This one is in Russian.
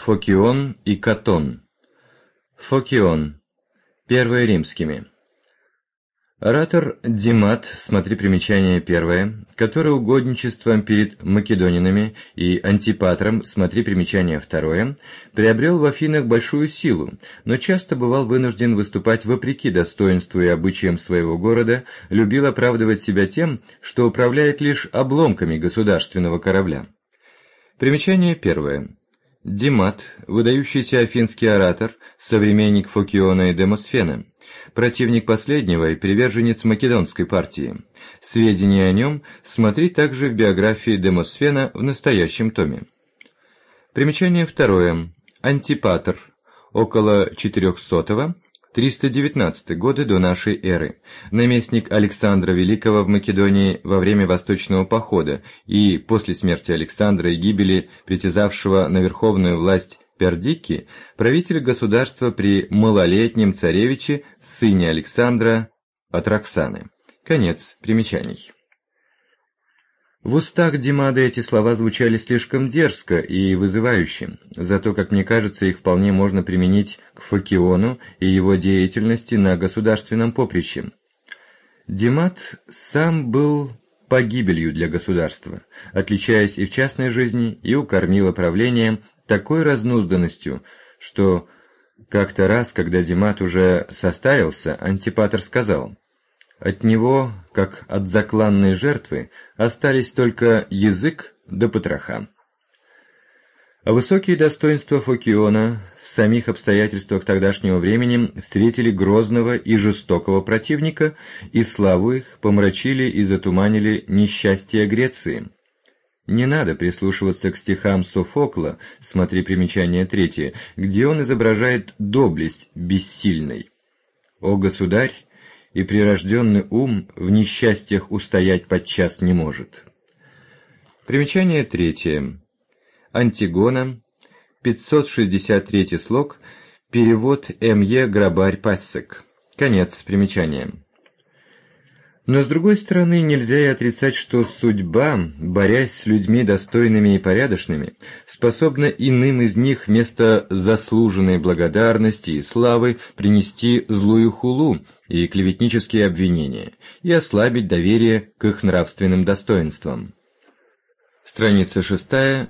Фокион и Катон. Фокион. Первые римскими. Оратор Димат, смотри примечание первое, который угодничеством перед македонинами, и Антипатром, смотри примечание второе, приобрел в Афинах большую силу, но часто бывал вынужден выступать вопреки достоинству и обычаям своего города, любил оправдывать себя тем, что управляет лишь обломками государственного корабля. Примечание первое. Димат, выдающийся афинский оратор, современник Фокиона и Демосфена, противник последнего и приверженец македонской партии. Сведения о нем смотри также в биографии Демосфена в настоящем томе. Примечание второе. Антипатр, около 400-319 годы до нашей эры, наместник Александра Великого в Македонии во время Восточного похода и после смерти Александра и гибели притязавшего на верховную власть Пердикки, правитель государства при малолетнем царевиче, сыне Александра от Роксаны. Конец примечаний. В устах Димада эти слова звучали слишком дерзко и вызывающе, зато, как мне кажется, их вполне можно применить к Фокиону и его деятельности на государственном поприще. Димат сам был погибелью для государства, отличаясь и в частной жизни, и у кормила правления такой разнузданностью, что как-то раз, когда Димат уже состарился, Антипатр сказал: «От него, как от закланной жертвы, остались только язык да потроха». А высокие достоинства Фокиона в самих обстоятельствах тогдашнего времени встретили грозного и жестокого противника, и славу их помрачили и затуманили несчастья Греции. Не надо прислушиваться к стихам Софокла, смотри примечание третье, где он изображает доблесть бессильной. «О, государь, и прирожденный ум в несчастьях устоять подчас не может». Примечание третье. Антигона, 563 слог, перевод М.Е. Грабарь-Пассек. Конец примечания. Но с другой стороны, нельзя и отрицать, что судьба, борясь с людьми достойными и порядочными, способна иным из них вместо заслуженной благодарности и славы принести злую хулу и клеветнические обвинения, и ослабить доверие к их нравственным достоинствам. Страница 6,